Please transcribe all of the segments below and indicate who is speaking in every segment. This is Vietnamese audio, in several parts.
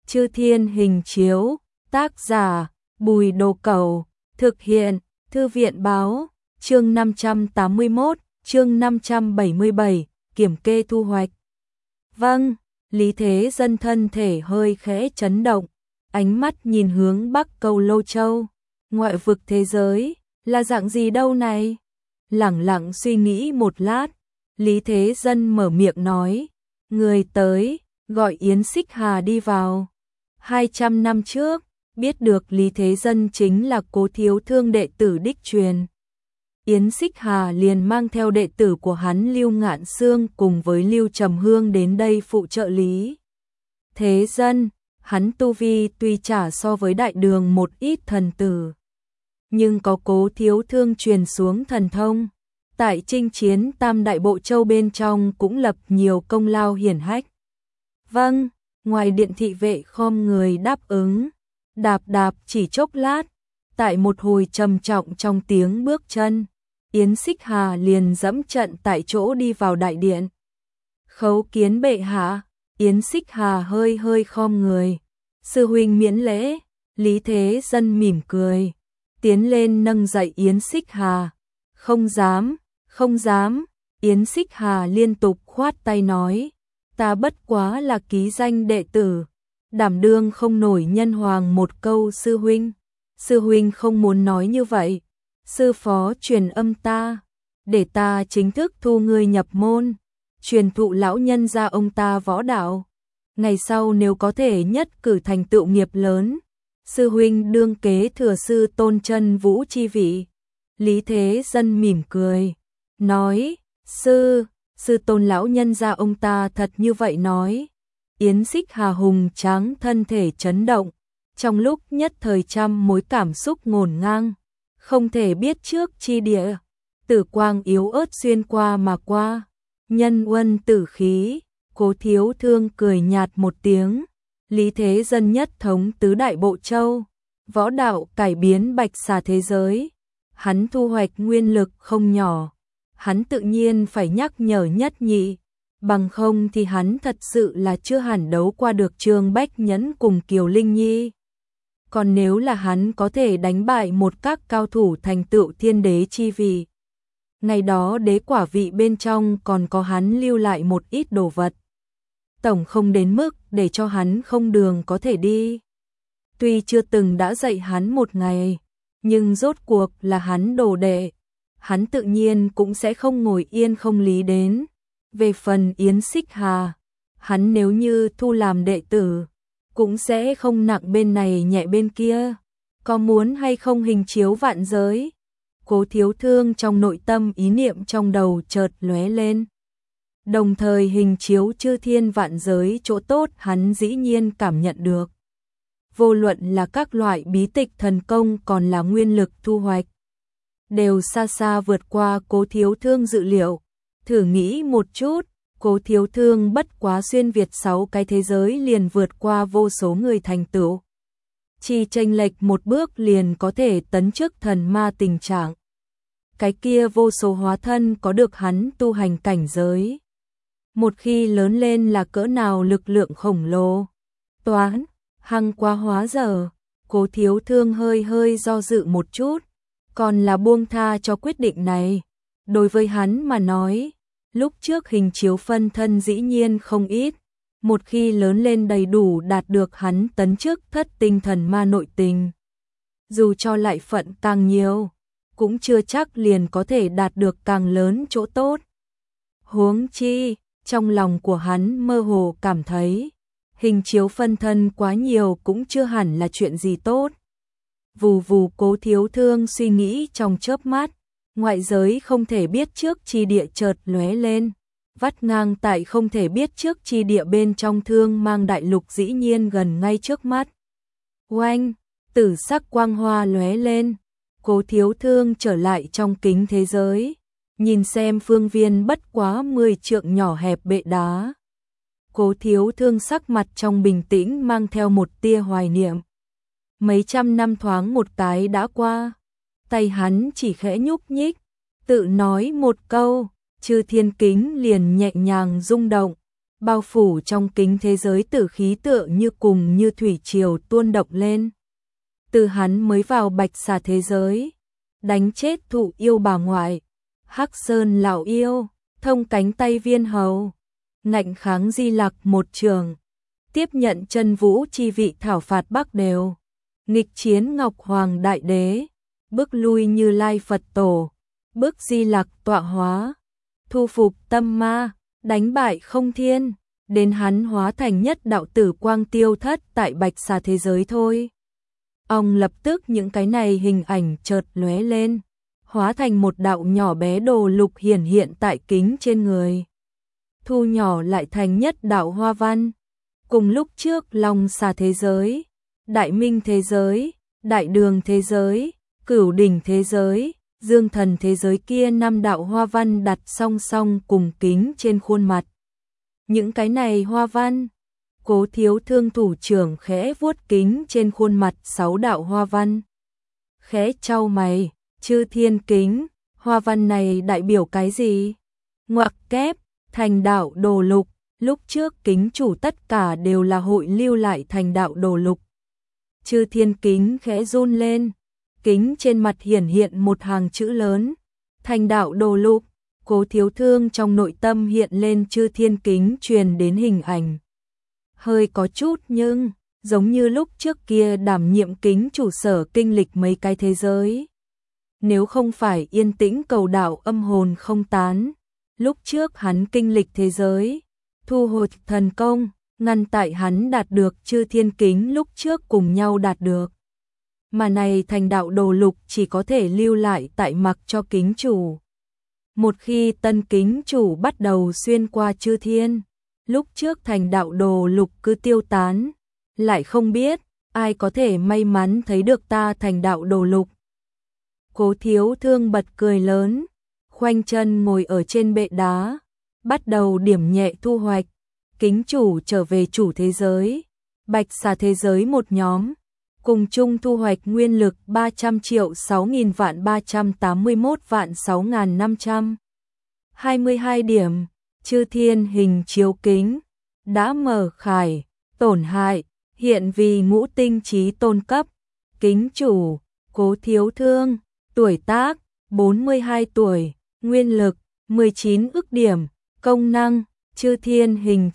Speaker 1: Chư Thiên hình chiếu, tác giả, Bùi Đồ Cẩu, thực hiện, Thư viện báo, chương 581, chương 577, kiểm kê thu hoạch. Vâng, Lý Thế Dân thân thể hơi khẽ chấn động, ánh mắt nhìn hướng Bắc Cầu Lô Châu, ngoại vực thế giới, là dạng gì đâu này? Lẳng lặng suy nghĩ một lát, Lý Thế Dân mở miệng nói, người tới, gọi Yến Xích Hà đi vào. 200 năm trước, biết được Lý Thế Dân chính là Cố Thiếu Thương đệ tử đích truyền. Yến Xích Hà liền mang theo đệ tử của hắn Lưu Ngạn Xương cùng với Lưu Trầm Hương đến đây phụ trợ Lý Thế Dân. Hắn tu vi tuy chả so với đại đường một ít thần tử, nhưng có Cố Thiếu Thương truyền xuống thần thông, tại chinh chiến Tam Đại Bộ Châu bên trong cũng lập nhiều công lao hiển hách. Vâng, ngoài điện thị vệ khom người đáp ứng, đạp đạp chỉ chốc lát, tại một hồi trầm trọng trong tiếng bước chân, Yến Xích Hà liền dẫm trận tại chỗ đi vào đại điện. Khấu kiến bệ hạ. Yến Xích Hà hơi hơi khom người, sư huynh miễn lễ. Lý Thế Dân mỉm cười, tiến lên nâng dậy Yến Xích Hà. Không dám, không dám. Yến Xích Hà liên tục khoát tay nói, ta bất quá là ký danh đệ tử, đảm đương không nổi nhân hoàng một câu sư huynh. Sư huynh không muốn nói như vậy, sư phó truyền âm ta, để ta chính thức thu ngươi nhập môn, truyền thụ lão nhân gia ông ta võ đạo. Ngày sau nếu có thể nhất cử thành tựu nghiệp lớn, sư huynh đương kế thừa sư Tôn Chân Vũ chi vị. Lý Thế Dân mỉm cười, nói, sư tôn lão nhân gia ông ta thật như vậy nói. Yến Xích Hà hùng tráng thân thể chấn động, trong lúc nhất thời trăm mối cảm xúc ngổn ngang, không thể biết trước chi địa. Tử quang yếu ớt xuyên qua mà qua, nhân uân tử khí. Cố Thiếu Thương cười nhạt một tiếng, Lý Thế Dân nhất thống tứ đại bộ châu, võ đạo cải biến bạch xà thế giới, hắn thu hoạch nguyên lực không nhỏ, hắn tự nhiên phải nhắc nhở nhất nhị, bằng không thì hắn thật sự là chưa hẳn đấu qua được Trương Bách Nhẫn cùng Kiều Linh Nhi. Còn nếu là hắn có thể đánh bại một các cao thủ thành tựu thiên đế chi vị, ngày đó đế quả vị bên trong còn có hắn lưu lại một ít đồ vật, tổng không đến mức để cho hắn không đường có thể đi. Tuy chưa từng đã dạy hắn một ngày, nhưng rốt cuộc là hắn đồ đệ, hắn tự nhiên cũng sẽ không ngồi yên không lý đến. Về phần Yến Xích Hà, hắn nếu như thu làm đệ tử, cũng sẽ không nặng bên này nhẹ bên kia. Có muốn hay không hình chiếu vạn giới? Cố Thiếu Thương trong nội tâm ý niệm trong đầu chợt lóe lên. Đồng thời hình chiếu chư thiên vạn giới chỗ tốt hắn dĩ nhiên cảm nhận được. Vô luận là các loại bí tịch thần công còn là nguyên lực thu hoạch, đều xa xa vượt qua Cố Thiếu Thương dự liệu. Thử nghĩ một chút, Cố Thiếu Thương bất quá xuyên việt 6 cái thế giới liền vượt qua vô số người thành tựu. Chỉ chênh lệch một bước liền có thể tấn chức thần ma tình trạng. Cái kia vô số hóa thân có được hắn tu hành cảnh giới. Một khi lớn lên là cỡ nào lực lượng khổng lồ. Toán, hăng quá hóa giờ, Cố Thiếu Thương hơi hơi do dự một chút, còn là buông tha cho quyết định này. Đối với hắn mà nói, lúc trước hình chiếu phân thân dĩ nhiên không ít, một khi lớn lên đầy đủ đạt được hắn tấn chức thất tinh thần ma nội tình. Dù cho lại phận càng nhiều, cũng chưa chắc liền có thể đạt được càng lớn chỗ tốt. Huống chi, trong lòng của hắn mơ hồ cảm thấy, hình chiếu phân thân quá nhiều cũng chưa hẳn là chuyện gì tốt. Vù vù Cố Thiếu Thương suy nghĩ trong chớp mắt, ngoại giới không thể biết trước chi địa chợt lóe lên, vắt ngang tại không thể biết trước chi địa bên trong Thương Mang đại lục dĩ nhiên gần ngay trước mắt. Oanh, tử sắc quang hoa lóe lên, Cố Thiếu Thương trở lại trong kính thế giới, nhìn xem phương viên bất quá 10 trượng nhỏ hẹp bệ đá. Cố Thiếu Thương sắc mặt trong bình tĩnh mang theo một tia hoài niệm. Mấy trăm năm thoáng một cái đã qua, tay hắn chỉ khẽ nhúc nhích, tự nói một câu, chư thiên kính liền nhẹ nhàng rung động, bao phủ trong kính thế giới tử khí tựa như cùng như thủy triều tuôn động lên. Từ hắn mới vào Bạch Xà thế giới, đánh chết Thụ Yêu bà ngoại, Hắc Sơn lão yêu, thông cánh tay Viên hầu, ngạnh kháng Di Lặc một trường, tiếp nhận chân vũ chi vị thảo phạt Bắc đều, nghịch chiến Ngọc Hoàng đại đế, bức lui Như Lai Phật tổ, bức Di Lặc tọa hóa, thu phục tâm ma, đánh bại Không Thiên, đến hắn hóa thành nhất đạo tử quang tiêu thất tại Bạch Xà thế giới thôi. Ông lập tức những cái này hình ảnh chợt lóe lên, hóa thành một đạo nhỏ bé đồ lục hiển hiện tại kính trên người. Thu nhỏ lại thành nhất đạo hoa văn. Cùng lúc trước Long Xà thế giới, Đại Minh thế giới, Đại Đường thế giới, Cửu Đỉnh thế giới, Dương Thần thế giới kia 5 đạo hoa văn đặt song song cùng kính trên khuôn mặt. Những cái này hoa văn, Cố Thiếu Thương thủ trưởng khẽ vuốt kính trên khuôn mặt 6 đạo hoa văn. Khẽ chau mày, Chư Thiên kính, hoa văn này đại biểu cái gì? Ngoặc kép, thành đạo đồ lục, lúc trước kính chủ tất cả đều là hội lưu lại thành đạo đồ lục. Chư Thiên kính khẽ run lên, kính trên mặt hiển hiện một hàng chữ lớn, thành đạo đồ lục. Cố Thiếu Thương trong nội tâm hiện lên Chư Thiên kính truyền đến hình ảnh. Hơi có chút nhưng, giống như lúc trước kia đảm nhiệm kính chủ sở kinh lịch mấy cái thế giới. Nếu không phải yên tĩnh cầu đạo âm hồn không tán, lúc trước hắn kinh lịch thế giới, thu hồi thần công, ngăn tại hắn đạt được Chư Thiên kính lúc trước cùng nhau đạt được. Mà này thành đạo đồ lục chỉ có thể lưu lại tại mặc cho kính chủ. Một khi tân kính chủ bắt đầu xuyên qua Chư Thiên, lúc trước thành đạo đồ lục cứ tiêu tán, lại không biết ai có thể may mắn thấy được ta thành đạo đồ lục. Cố Thiếu Thương bật cười lớn, khoanh chân ngồi ở trên bệ đá, bắt đầu điểm nhẹ thu hoạch, kính chủ trở về chủ thế giới, Bạch Xà thế giới một nhóm, cùng chung thu hoạch nguyên lực 300 triệu 6.000 vạn 381 vạn 6.522 điểm. Chư Thiên hình chiếu kính đã mở khải, tổn hại, hiện vì ngũ tinh trí tôn cấp. Kính chủ, Cố Thiếu Thương, tuổi tác 42 tuổi, nguyên lực 19 ức điểm, công năng Chư Thiên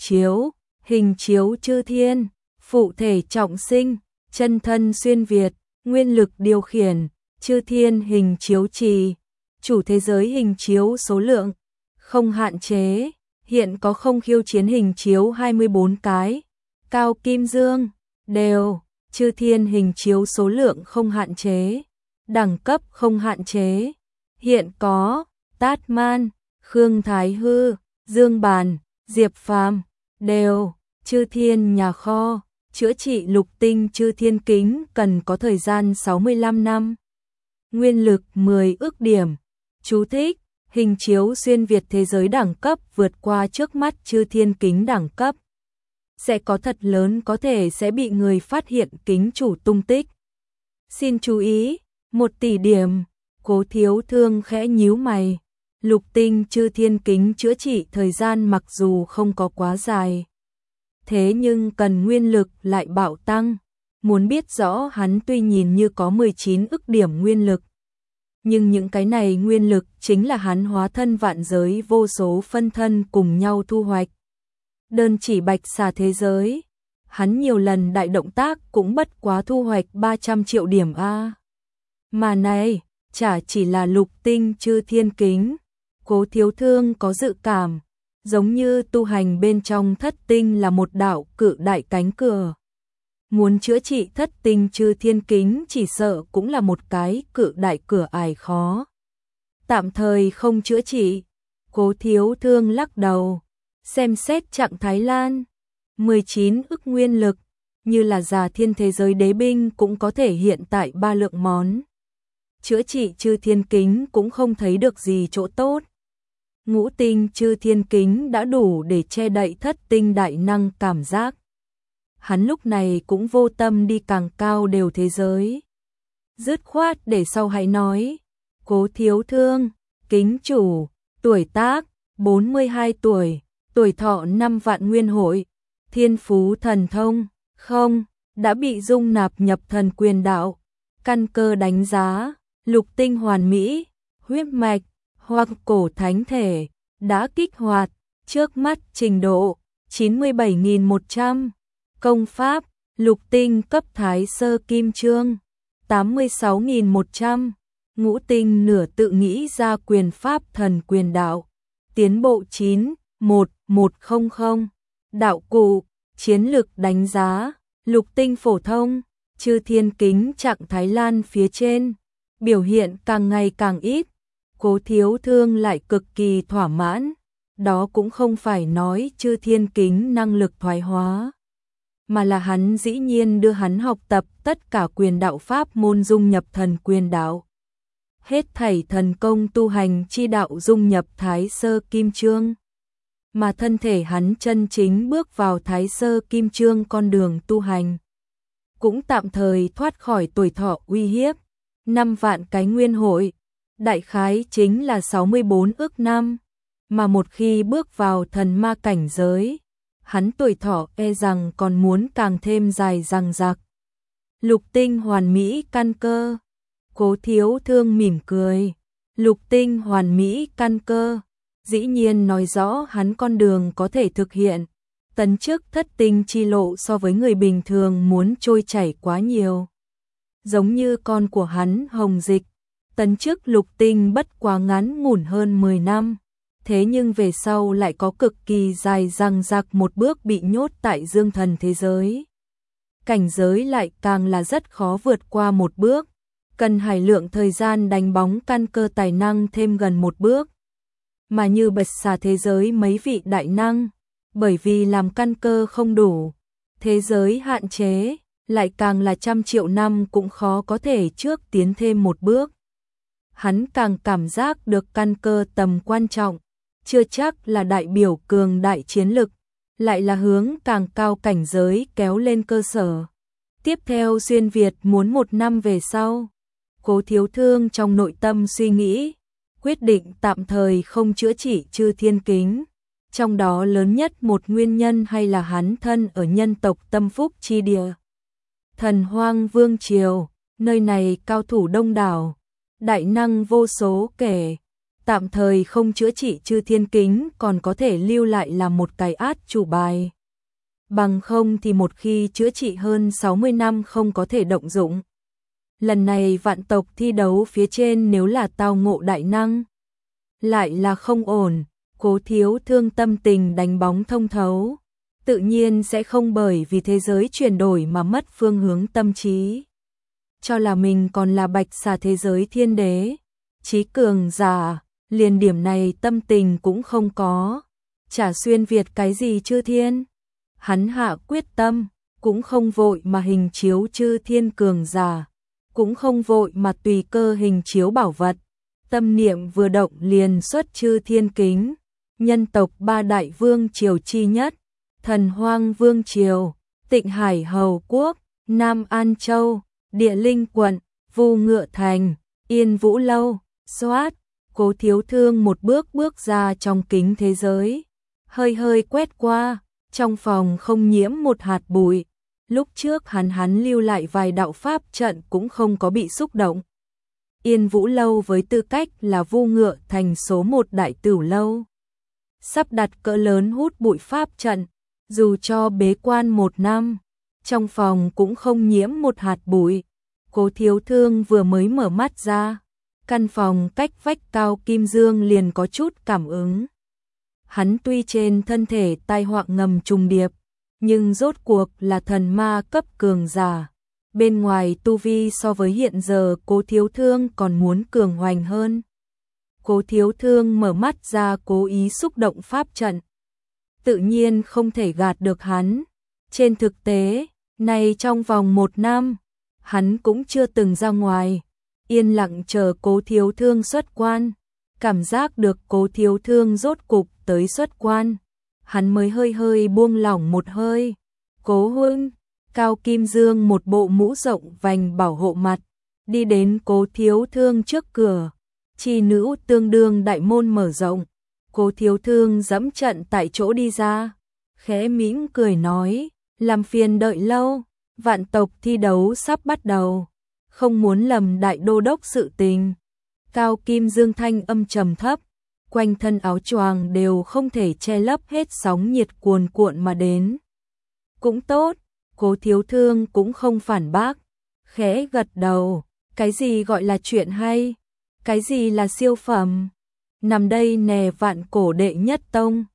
Speaker 1: hình chiếu Chư Thiên, phụ thể trọng sinh, chân thân xuyên Việt, nguyên lực điều khiển, Chư Thiên hình chiếu trì, chủ thế giới hình chiếu số lượng không hạn chế. Hiện có không khiêu chiến hình chiếu 24 cái, cao kim dương, đều, Chư Thiên hình chiếu số lượng không hạn chế, đẳng cấp không hạn chế. Hiện có Tát Man, Khương Thái Hư, Dương Bàn, Diệp Phàm, đều, Chư Thiên nhà kho, chữa trị lục tinh Chư Thiên kính cần có thời gian 65 năm. Nguyên lực 10 ức điểm. Chú thích: hình chiếu xuyên Việt thế giới đẳng cấp vượt qua trước mắt Chư Thiên kính đẳng cấp, sẽ có thật lớn có thể sẽ bị người phát hiện kính chủ tung tích. Xin chú ý, 1 tỷ điểm. Cố Thiếu Thương khẽ nhíu mày. Lục tinh Chư Thiên kính chữa trị thời gian mặc dù không có quá dài, thế nhưng cần nguyên lực lại bạo tăng. Muốn biết rõ hắn tuy nhìn như có 19 ức điểm nguyên lực, nhưng những cái này nguyên lực chính là hắn hóa thân vạn giới vô số phân thân cùng nhau thu hoạch. Đơn chỉ Bạch Xà thế giới, hắn nhiều lần đại động tác cũng bất quá thu hoạch 300 triệu điểm A. Mà này, chả chỉ là lục tinh Chư Thiên kính. Cố Thiếu Thương có dự cảm, giống như tu hành bên trong thất tinh là một đạo cự đại cánh cửa. Muốn chữa trị thất tinh Chư Thiên kính chỉ sợ cũng là một cái cự đại cửa ải khó. Tạm thời không chữa trị. Cố Thiếu Thương lắc đầu, xem xét trạng thái lan. 19 ức nguyên lực, như là Già Thiên thế giới đế binh cũng có thể hiện tại 3 lượng món. Chữa trị Chư Thiên kính cũng không thấy được gì chỗ tốt. Ngũ tinh Chư Thiên kính đã đủ để che đậy thất tinh đại năng cảm giác. Hắn lúc này cũng vô tâm đi càng cao đều thế giới. Dứt khoát để sau hãy nói. Cố Thiếu Thương, kính chủ, tuổi tác 42 tuổi, tuổi thọ 5 vạn nguyên hội, thiên phú thần thông, không, đã bị dung nạp nhập thần quyền đạo, căn cơ đánh giá, lục tinh hoàn mỹ, huyết mạch, hoặc cổ thánh thể, đã kích hoạt, trước mắt trình độ, 97.100, công pháp, lục tinh cấp thái sơ kim chương, 86.100, ngũ tinh nửa tự nghĩ ra quyền pháp thần quyền đạo, tiến bộ 9.1.100, đạo cụ, chiến lực đánh giá, lục tinh phổ thông, chư thiên kính trạng Thái Lan phía trên, biểu hiện càng ngày càng ít, Cố Thiếu Thương lại cực kỳ thỏa mãn, đó cũng không phải nói chư thiên kính năng lực thoái hóa, mà là hắn dĩ nhiên đưa hắn học tập tất cả quyền đạo pháp môn dung nhập thần quyền đạo. Hết thảy thần công tu hành chi đạo dung nhập Thái Sơ Kim Chương, mà thân thể hắn chân chính bước vào Thái Sơ Kim Chương con đường tu hành, cũng tạm thời thoát khỏi tuổi thọ uy hiếp. 5 vạn cái nguyên hội, đại khái chính là 64 ức năm, mà một khi bước vào thần ma cảnh giới, hắn tuổi thọ e rằng còn muốn càng thêm dài dằng dặc. Lục tinh hoàn mỹ căn cơ, Cố Thiếu Thương mỉm cười, lục tinh hoàn mỹ căn cơ, dĩ nhiên nói rõ hắn con đường có thể thực hiện, tấn chức thất tinh chi lộ so với người bình thường muốn trôi chảy quá nhiều. Giống như con của hắn Hồng Dịch, tấn chức lục tinh bất quá ngắn ngủn hơn 10 năm, thế nhưng về sau lại có cực kỳ dài dằng dặc một bước bị nhốt tại dương thần thế giới. Cảnh giới lại càng là rất khó vượt qua một bước, cần hải lượng thời gian đánh bóng căn cơ tài năng thêm gần một bước. Mà như Bạch Xà thế giới mấy vị đại năng, bởi vì làm căn cơ không đủ, thế giới hạn chế, lại càng là trăm triệu năm cũng khó có thể trước tiến thêm một bước. Hắn càng cảm giác được căn cơ tầm quan trọng, chưa chắc là đại biểu cường đại chiến lực, lại là hướng càng cao cảnh giới kéo lên cơ sở. Tiếp theo xuyên Việt muốn 1 năm về sau, Cố Thiếu Thương trong nội tâm suy nghĩ, quyết định tạm thời không chữa trị chư thiên kính. Trong đó lớn nhất một nguyên nhân hay là hắn thân ở nhân tộc tâm phúc chi địa. Thần Hoang Vương Triều, nơi này cao thủ đông đảo, đại năng vô số kể, tạm thời không chữa trị chư thiên kính còn có thể lưu lại là một cái át chủ bài. Bằng không thì một khi chữa trị hơn 60 năm không có thể động dụng. Lần này vạn tộc thi đấu phía trên nếu là tao ngộ đại năng, lại là không ổn. Cố Thiếu Thương tâm tình đánh bóng thông thấu, tự nhiên sẽ không bởi vì thế giới chuyển đổi mà mất phương hướng tâm trí. Cho là mình còn là Bạch Xà thế giới thiên đế, chí cường giả, liền điểm này tâm tình cũng không có. Chả xuyên Việt cái gì chư thiên. Hắn hạ quyết tâm, cũng không vội mà hình chiếu chư thiên cường giả, cũng không vội mà tùy cơ hình chiếu bảo vật. Tâm niệm vừa động liền xuất chư thiên kính. Nhân tộc 3 đại vương triều chi nhất, Thần Hoang Vương Triều, Tịnh Hải Hầu Quốc, Nam An Châu, Địa Linh Quận, Vu Ngựa Thành, Yên Vũ Lâu, Soát. Cố Thiếu Thương một bước bước ra trong kính thế giới, hơi hơi quét qua, trong phòng không nhiễm một hạt bụi. Lúc trước hắn lưu lại vài đạo pháp trận cũng không có bị xúc động. Yên Vũ Lâu với tư cách là Vu Ngựa Thành số 1 đại tửu lâu, sắp đặt cỡ lớn hút bụi pháp trận, dù cho bế quan 1 năm, trong phòng cũng không nhiễm một hạt bụi. Cố Thiếu Thương vừa mới mở mắt ra, căn phòng cách vách Cao Kim Dương liền có chút cảm ứng. Hắn tuy trên thân thể tai họa ngầm trùng điệp, nhưng rốt cuộc là thần ma cấp cường giả. Bên ngoài tu vi so với hiện giờ Cố Thiếu Thương còn muốn cường hoành hơn. Cố Thiếu Thương mở mắt ra cố ý xúc động pháp trận. Tự nhiên không thể gạt được hắn. Trên thực tế, này trong vòng 1 năm, hắn cũng chưa từng ra ngoài. Yên lặng chờ Cố Thiếu Thương xuất quan. Cảm giác được Cố Thiếu Thương rốt cục tới xuất quan. Hắn mới hơi hơi buông lỏng một hơi. Cố huynh. Cao Kim Dương một bộ mũ rộng vành bảo hộ mặt. Đi đến Cố Thiếu Thương trước cửa. Chi nữ tương đương đại môn mở rộng, Cố Thiếu Thương dẫm trận tại chỗ đi ra, khẽ mỉm cười nói, làm phiền đợi lâu, vạn tộc thi đấu sắp bắt đầu, không muốn lầm đại đô đốc sự tình. Cao Kim Dương thanh âm trầm thấp, quanh thân áo choàng đều không thể che lấp hết sóng nhiệt cuồn cuộn mà đến. Cũng tốt, Cố Thiếu Thương cũng không phản bác, khẽ gật đầu, cái gì gọi là chuyện hay, cái gì là siêu phẩm, nằm đây nè vạn cổ đệ nhất tông,